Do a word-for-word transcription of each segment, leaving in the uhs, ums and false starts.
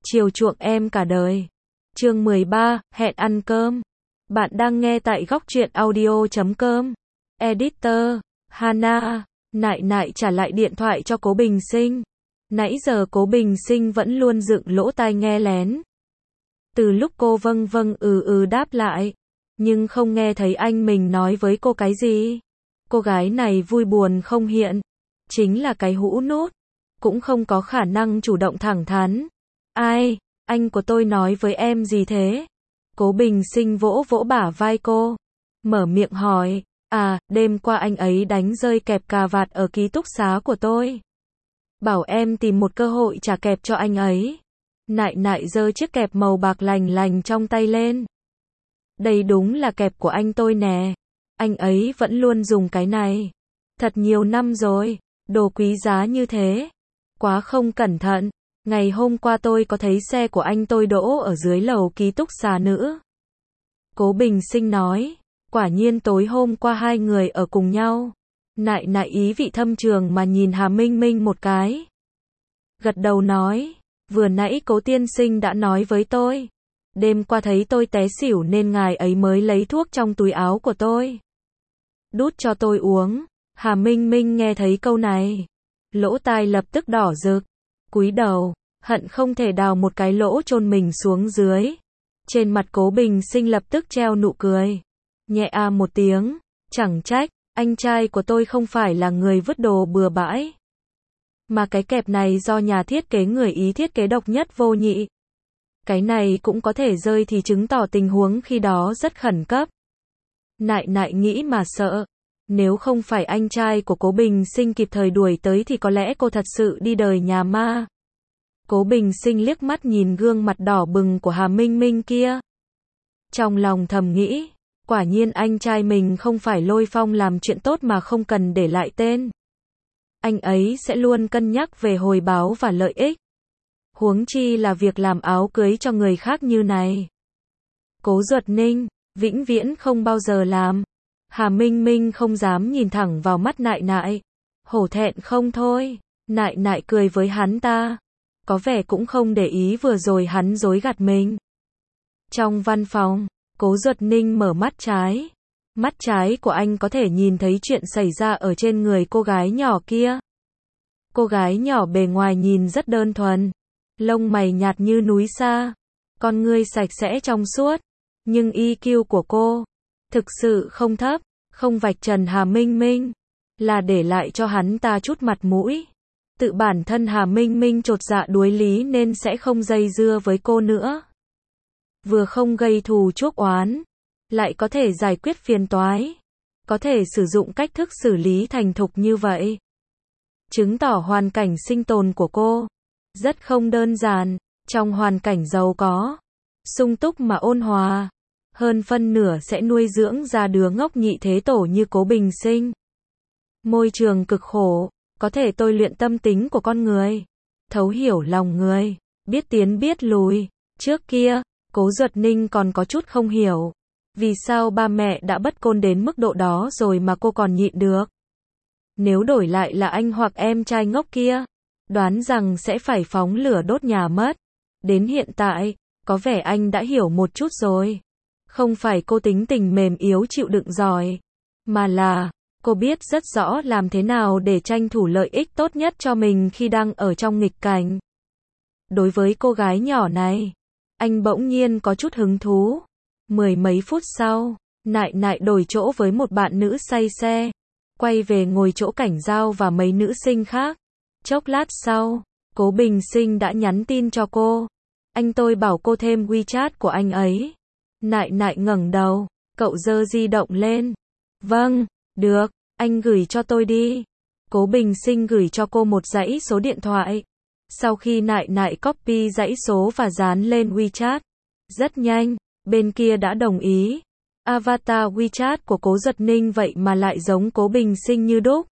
chiều chuộng em cả đời. Chương mười ba, hẹn ăn cơm. Bạn đang nghe tại góc truyện audio chấm com. Editor, Hana. Nại nại trả lại điện thoại cho Cố Bình Sinh. Nãy giờ Cố Bình Sinh vẫn luôn dựng lỗ tai nghe lén. Từ lúc cô vâng vâng ừ ừ đáp lại, nhưng không nghe thấy anh mình nói với cô cái gì. Cô gái này vui buồn không hiện, chính là cái hũ nút, cũng không có khả năng chủ động thẳng thắn. Ai, anh của tôi nói với em gì thế? Cố Bình Sinh vỗ vỗ bả vai cô, mở miệng hỏi, à, đêm qua anh ấy đánh rơi kẹp cà vạt ở ký túc xá của tôi. Bảo em tìm một cơ hội trả kẹp cho anh ấy. Nại nại giơ chiếc kẹp màu bạc lành lành trong tay lên. Đây đúng là kẹp của anh tôi nè. Anh ấy vẫn luôn dùng cái này. Thật nhiều năm rồi, đồ quý giá như thế. Quá không cẩn thận. Ngày hôm qua tôi có thấy xe của anh tôi đỗ ở dưới lầu ký túc xá nữa. Cố Bình Sinh nói, quả nhiên tối hôm qua hai người ở cùng nhau. Nại nại ý vị thâm trường mà nhìn Hà Minh Minh một cái. Gật đầu nói, vừa nãy Cố tiên sinh đã nói với tôi. Đêm qua thấy tôi té xỉu nên ngài ấy mới lấy thuốc trong túi áo của tôi. Đút cho tôi uống. Hà Minh Minh nghe thấy câu này, lỗ tai lập tức đỏ rực. Cúi đầu, hận không thể đào một cái lỗ chôn mình xuống dưới. Trên mặt Cố Bình Sinh lập tức treo nụ cười. Nhẹ a một tiếng, chẳng trách, anh trai của tôi không phải là người vứt đồ bừa bãi. Mà cái kẹp này do nhà thiết kế người Ý thiết kế độc nhất vô nhị. Cái này cũng có thể rơi thì chứng tỏ tình huống khi đó rất khẩn cấp. Nại nại nghĩ mà sợ. Nếu không phải anh trai của Cố Bình Sinh kịp thời đuổi tới thì có lẽ cô thật sự đi đời nhà ma. Cố Bình Sinh liếc mắt nhìn gương mặt đỏ bừng của Hà Minh Minh kia. Trong lòng thầm nghĩ, quả nhiên anh trai mình không phải Lôi Phong làm chuyện tốt mà không cần để lại tên. Anh ấy sẽ luôn cân nhắc về hồi báo và lợi ích. Huống chi là việc làm áo cưới cho người khác như này. Cố Duật Ninh, vĩnh viễn không bao giờ làm. Hà Minh Minh không dám nhìn thẳng vào mắt nại nại. Hổ thẹn không thôi. Nại nại cười với hắn ta. Có vẻ cũng không để ý vừa rồi hắn dối gạt mình. Trong văn phòng, Cố Duật Ninh mở mắt trái. Mắt trái của anh có thể nhìn thấy chuyện xảy ra ở trên người cô gái nhỏ kia. Cô gái nhỏ bề ngoài nhìn rất đơn thuần. Lông mày nhạt như núi sa. Con ngươi sạch sẽ trong suốt. Nhưng i kiu của cô thực sự không thấp, không vạch trần Hà Minh Minh, là để lại cho hắn ta chút mặt mũi. Tự bản thân Hà Minh Minh chột dạ đuối lý nên sẽ không dây dưa với cô nữa. Vừa không gây thù chuốc oán, lại có thể giải quyết phiền toái, có thể sử dụng cách thức xử lý thành thục như vậy. Chứng tỏ hoàn cảnh sinh tồn của cô rất không đơn giản, trong hoàn cảnh giàu có, sung túc mà ôn hòa. Hơn phân nửa sẽ nuôi dưỡng ra đứa ngốc nhị thế tổ như Cố Bình Sinh. Môi trường cực khổ, có thể tôi luyện tâm tính của con người, thấu hiểu lòng người, biết tiến biết lùi. Trước kia, Cố Duật Ninh còn có chút không hiểu, vì sao ba mẹ đã bất côn đến mức độ đó rồi mà cô còn nhịn được. Nếu đổi lại là anh hoặc em trai ngốc kia, đoán rằng sẽ phải phóng lửa đốt nhà mất. Đến hiện tại, có vẻ anh đã hiểu một chút rồi. Không phải cô tính tình mềm yếu chịu đựng giỏi, mà là cô biết rất rõ làm thế nào để tranh thủ lợi ích tốt nhất cho mình khi đang ở trong nghịch cảnh. Đối với cô gái nhỏ này, anh bỗng nhiên có chút hứng thú. Mười mấy phút sau, nại nại đổi chỗ với một bạn nữ say xe, quay về ngồi chỗ Cảnh Giao và mấy nữ sinh khác. Chốc lát sau, Cố Bình Sinh đã nhắn tin cho cô. Anh tôi bảo cô thêm WeChat của anh ấy. Nại nại ngẩng đầu, cậu giơ di động lên. Vâng, được, anh gửi cho tôi đi. Cố Bình Sinh gửi cho cô một dãy số điện thoại. Sau khi nại nại copy dãy số và dán lên WeChat, rất nhanh, bên kia đã đồng ý. Avatar WeChat của Cố Duật Ninh vậy mà lại giống Cố Bình Sinh như đúc.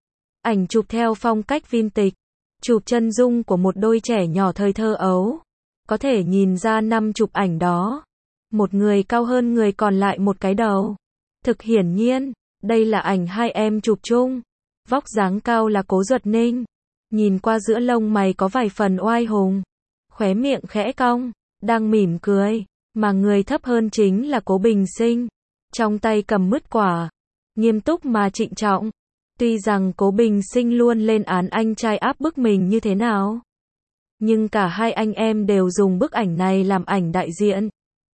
Ảnh chụp theo phong cách vintage, chụp chân dung của một đôi trẻ nhỏ thời thơ ấu. Có thể nhìn ra năm chụp ảnh đó, một người cao hơn người còn lại một cái đầu. Thực hiển nhiên, đây là ảnh hai em chụp chung. Vóc dáng cao là Cố Duật Ninh, nhìn qua giữa lông mày có vài phần oai hùng. khóe miệng khẽ cong, đang mỉm cười, mà người thấp hơn chính là Cố Bình Sinh, trong tay cầm mứt quả, nghiêm túc mà trịnh trọng. Tuy rằng Cố Bình Sinh luôn lên án anh trai áp bức mình như thế nào, nhưng cả hai anh em đều dùng bức ảnh này làm ảnh đại diện.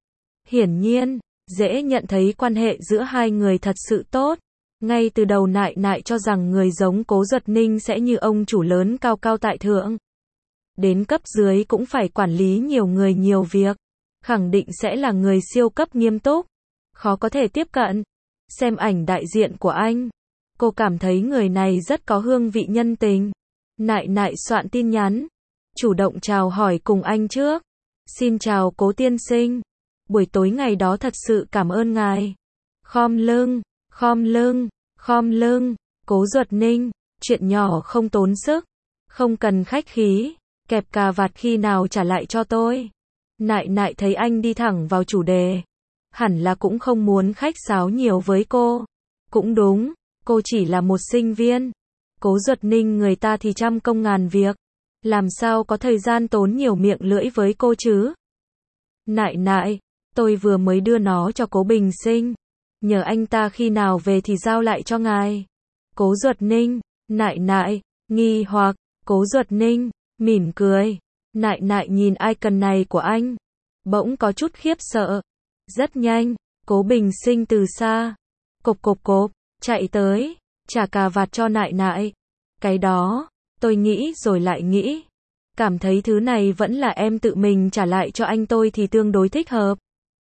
Hiển nhiên, dễ nhận thấy quan hệ giữa hai người thật sự tốt. Ngay từ đầu Nại Nại cho rằng người giống Cố Duật Ninh sẽ như ông chủ lớn cao cao tại thượng. Đến cấp dưới cũng phải quản lý nhiều người nhiều việc. Khẳng định sẽ là người siêu cấp nghiêm túc, khó có thể tiếp cận. Xem ảnh đại diện của anh, cô cảm thấy người này rất có hương vị nhân tình. Nại Nại soạn tin nhắn, chủ động chào hỏi cùng anh trước. Xin chào Cố tiên sinh. Buổi tối ngày đó thật sự cảm ơn ngài. Khom lưng, khom lưng, khom lưng. Cố Duật Ninh, chuyện nhỏ không tốn sức, không cần khách khí, kẹp cà vạt khi nào trả lại cho tôi. Nại Nại thấy anh đi thẳng vào chủ đề, hẳn là cũng không muốn khách sáo nhiều với cô. Cũng đúng, cô chỉ là một sinh viên. Cố Duật Ninh người ta thì trăm công ngàn việc, làm sao có thời gian tốn nhiều miệng lưỡi với cô chứ. Nại Nại, tôi vừa mới đưa nó cho Cố Bình Sinh, nhờ anh ta khi nào về thì giao lại cho ngài. Cố Duật Ninh, Nại Nại, nghi hoặc, Cố Duật Ninh, mỉm cười. Nại Nại nhìn icon này của anh, bỗng có chút khiếp sợ. Rất nhanh, Cố Bình Sinh từ xa, cộp cộp cộp, chạy tới, trả cà vạt cho Nại Nại. Cái đó, tôi nghĩ rồi lại nghĩ, cảm thấy thứ này vẫn là em tự mình trả lại cho anh tôi thì tương đối thích hợp.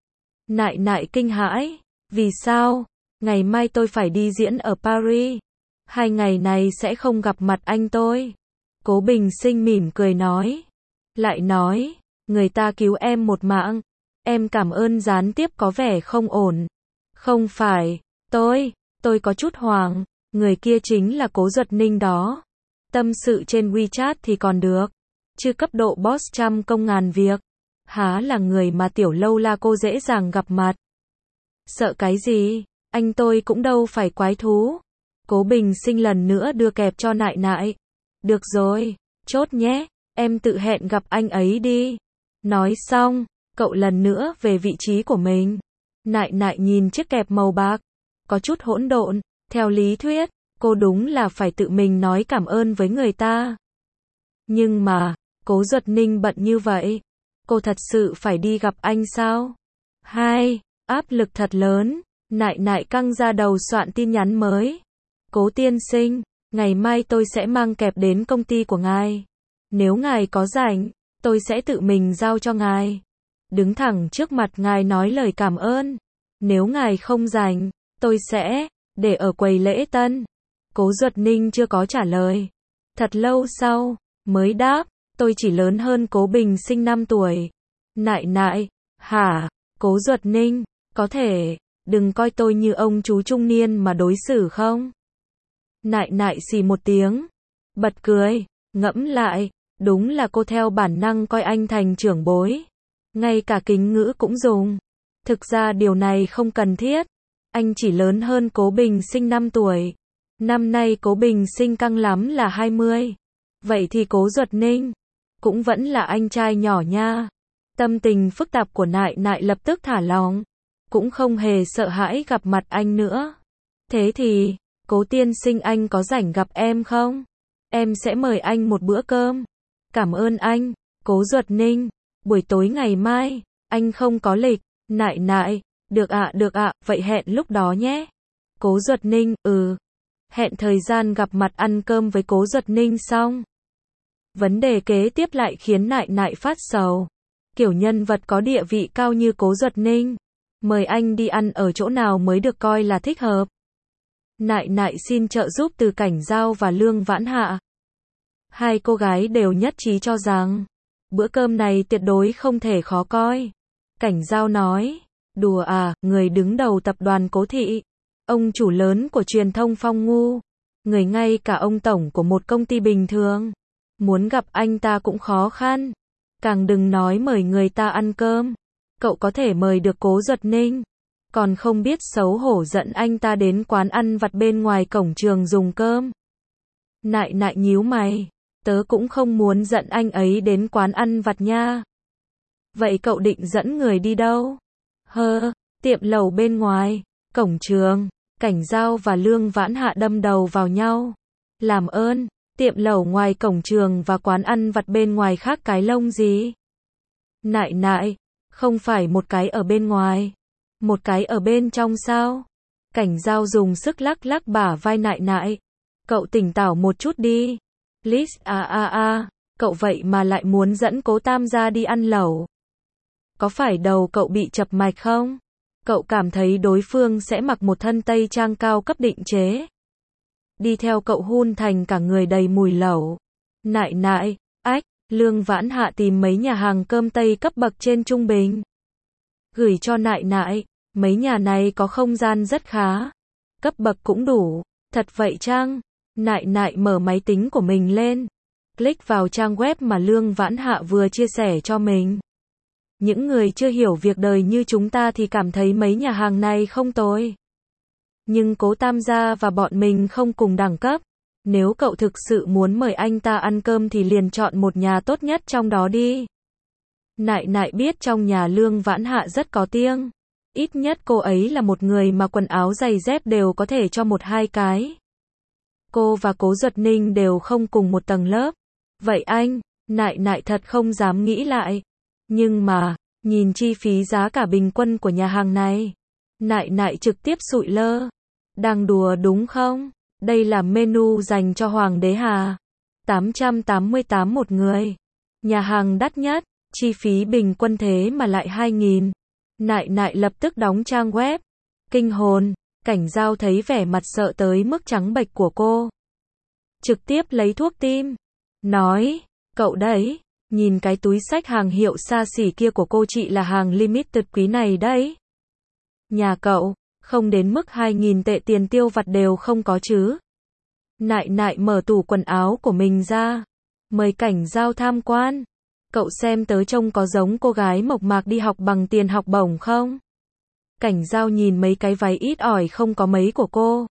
Nại Nại kinh hãi, vì sao? Ngày mai tôi phải đi diễn ở Paris, hai ngày này sẽ không gặp mặt anh tôi. Cố Bình Sinh mỉm cười nói, lại nói, người ta cứu em một mạng, em cảm ơn gián tiếp có vẻ không ổn. Không phải, tôi, tôi có chút hoảng, người kia chính là Cố Duật Ninh đó. Tâm sự trên WeChat thì còn được, chứ cấp độ boss trăm công ngàn việc, há là người mà tiểu lâu la cô dễ dàng gặp mặt. Sợ cái gì, anh tôi cũng đâu phải quái thú. Cố Bình Sinh lần nữa đưa kẹp cho Nại Nại. Được rồi, chốt nhé, em tự hẹn gặp anh ấy đi. Nói xong, cậu lần nữa về vị trí của mình. Nại Nại nhìn chiếc kẹp màu bạc, có chút hỗn độn. Theo lý thuyết, cô đúng là phải tự mình nói cảm ơn với người ta. Nhưng mà, Cố Duật Ninh bận như vậy, cô thật sự phải đi gặp anh sao? Hai, áp lực thật lớn. Nại Nại căng ra đầu soạn tin nhắn mới. Cố tiên sinh, ngày mai tôi sẽ mang kẹp đến công ty của ngài. Nếu ngài có rảnh, tôi sẽ tự mình giao cho ngài. Đứng thẳng trước mặt ngài nói lời cảm ơn. Nếu ngài không rảnh, tôi sẽ để ở quầy lễ tân. Cố Duật Ninh chưa có trả lời. Thật lâu sau, mới đáp, tôi chỉ lớn hơn Cố Bình Sinh năm tuổi. Nại Nại, hả? Cố Duật Ninh, có thể, đừng coi tôi như ông chú trung niên mà đối xử không? Nại Nại xì một tiếng, bật cười, ngẫm lại, đúng là cô theo bản năng coi anh thành trưởng bối. Ngay cả kính ngữ cũng dùng. Thực ra điều này không cần thiết. Anh chỉ lớn hơn Cố Bình Sinh năm tuổi. Năm nay Cố Bình Sinh căng lắm là hai mươi. Vậy thì Cố Duật Ninh cũng vẫn là anh trai nhỏ nha. Tâm tình phức tạp của Nại Nại lập tức thả lỏng, cũng không hề sợ hãi gặp mặt anh nữa. Thế thì, Cố tiên sinh anh có rảnh gặp em không? Em sẽ mời anh một bữa cơm. Cảm ơn anh, Cố Duật Ninh. Buổi tối ngày mai, anh không có lịch. Nại Nại, được ạ, được ạ, vậy hẹn lúc đó nhé. Cố Duật Ninh, ừ. Hẹn thời gian gặp mặt ăn cơm với Cố Duật Ninh xong. Vấn đề kế tiếp lại khiến Nại Nại phát sầu. Kiểu nhân vật có địa vị cao như Cố Duật Ninh, mời anh đi ăn ở chỗ nào mới được coi là thích hợp. Nại Nại xin trợ giúp từ Cảnh Giao và Lương Vãn Hạ. Hai cô gái đều nhất trí cho rằng, bữa cơm này tuyệt đối không thể khó coi. Cảnh Giao nói, đùa à, người đứng đầu tập đoàn Cố Thị, ông chủ lớn của truyền thông Phong Ngu, người ngay cả ông tổng của một công ty bình thường, muốn gặp anh ta cũng khó khăn. Càng đừng nói mời người ta ăn cơm. Cậu có thể mời được Cố Duật Ninh, còn không biết xấu hổ dẫn anh ta đến quán ăn vặt bên ngoài cổng trường dùng cơm. Nại Nại nhíu mày, tớ cũng không muốn dẫn anh ấy đến quán ăn vặt nha. Vậy cậu định dẫn người đi đâu? Hơ, tiệm lẩu bên ngoài, cổng trường. Cảnh Giao và Lương Vãn Hạ đâm đầu vào nhau. Làm ơn, tiệm lẩu ngoài cổng trường và quán ăn vặt bên ngoài khác cái lông gì? Nại nại, không phải một cái ở bên ngoài, một cái ở bên trong sao? Cảnh Giao dùng sức lắc lắc bả vai nại nại. Cậu tỉnh táo một chút đi. Liz a a a, cậu vậy mà lại muốn dẫn Cố Tam gia đi ăn lẩu. Có phải đầu cậu bị chập mạch không? Cậu cảm thấy đối phương sẽ mặc một thân tây trang cao cấp định chế. Đi theo cậu hun thành cả người đầy mùi lẩu. Nại nại, ách, Lương Vãn Hạ tìm mấy nhà hàng cơm tây cấp bậc trên trung bình. Gửi cho nại nại, mấy nhà này có không gian rất khá. Cấp bậc cũng đủ, thật vậy chăng? Nại nại mở máy tính của mình lên. Click vào trang web mà Lương Vãn Hạ vừa chia sẻ cho mình. Những người chưa hiểu việc đời như chúng ta thì cảm thấy mấy nhà hàng này không tồi. Nhưng Cố Tam gia và bọn mình không cùng đẳng cấp. Nếu cậu thực sự muốn mời anh ta ăn cơm thì liền chọn một nhà tốt nhất trong đó đi. Nại nại biết trong nhà Lương Vãn Hạ rất có tiếng. Ít nhất cô ấy là một người mà quần áo giày dép đều có thể cho một hai cái. Cô và Cố Duật Ninh đều không cùng một tầng lớp. Vậy anh, nại nại thật không dám nghĩ lại. Nhưng mà, nhìn chi phí giá cả bình quân của nhà hàng này. Nại nại trực tiếp sụi lơ. Đang đùa đúng không? Đây là menu dành cho Hoàng đế Hà. tám trăm tám mươi tám một người. Nhà hàng đắt nhất, chi phí bình quân thế mà lại hai nghìn. Nại nại lập tức đóng trang web. Kinh hồn, Cảnh Giao thấy vẻ mặt sợ tới mức trắng bệch của cô. Trực tiếp lấy thuốc tim. Nói, cậu đấy, nhìn cái túi xách hàng hiệu xa xỉ kia của cô chị là hàng limited quý này đấy. Nhà cậu, không đến mức hai nghìn tệ tiền tiêu vặt đều không có chứ. Nại nại mở tủ quần áo của mình ra. Mời Cảnh Giao tham quan. Cậu xem tớ trông có giống cô gái mộc mạc đi học bằng tiền học bổng không? Cảnh Giao nhìn mấy cái váy ít ỏi không có mấy của cô.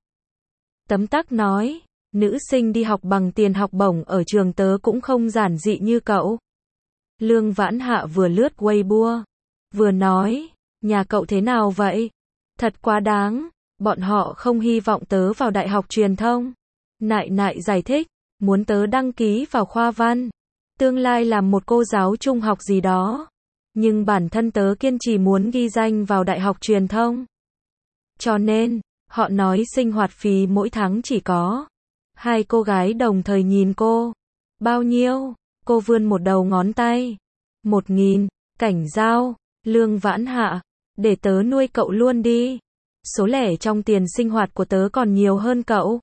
Tấm tắc nói, nữ sinh đi học bằng tiền học bổng ở trường tớ cũng không giản dị như cậu. Lương Vãn Hạ vừa lướt Weibo, vừa nói, nhà cậu thế nào vậy? Thật quá đáng, bọn họ không hy vọng tớ vào đại học truyền thông. Nại nại giải thích, muốn tớ đăng ký vào khoa văn, tương lai làm một cô giáo trung học gì đó. Nhưng bản thân tớ kiên trì muốn ghi danh vào đại học truyền thông. Cho nên, họ nói sinh hoạt phí mỗi tháng chỉ có. Hai cô gái đồng thời nhìn cô. Bao nhiêu? Cô vươn một đầu ngón tay. Một nghìn. Cảnh Giao, Lương Vãn Hạ, để tớ nuôi cậu luôn đi. Số lẻ trong tiền sinh hoạt của tớ còn nhiều hơn cậu.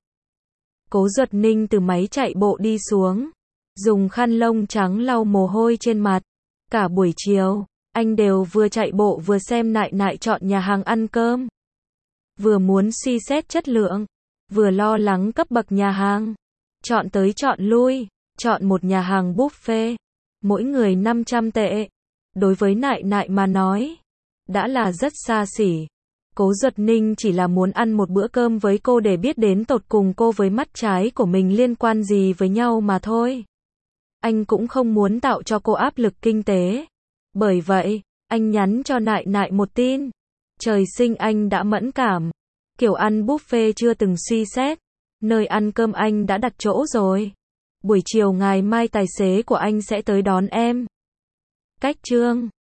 Cố Duật Ninh từ máy chạy bộ đi xuống, dùng khăn lông trắng lau mồ hôi trên mặt. Cả buổi chiều, anh đều vừa chạy bộ vừa xem nại nại chọn nhà hàng ăn cơm. Vừa muốn suy xét chất lượng, vừa lo lắng cấp bậc nhà hàng. Chọn tới chọn lui, chọn một nhà hàng buffet, mỗi người năm trăm tệ. Đối với nại nại mà nói, đã là rất xa xỉ. Cố Duật Ninh chỉ là muốn ăn một bữa cơm với cô để biết đến tột cùng cô với mắt trái của mình liên quan gì với nhau mà thôi. Anh cũng không muốn tạo cho cô áp lực kinh tế. Bởi vậy, anh nhắn cho nại nại một tin. Trời sinh anh đã mẫn cảm. Kiểu ăn buffet chưa từng suy xét. Nơi ăn cơm anh đã đặt chỗ rồi. Buổi chiều ngày mai tài xế của anh sẽ tới đón em. Cách chương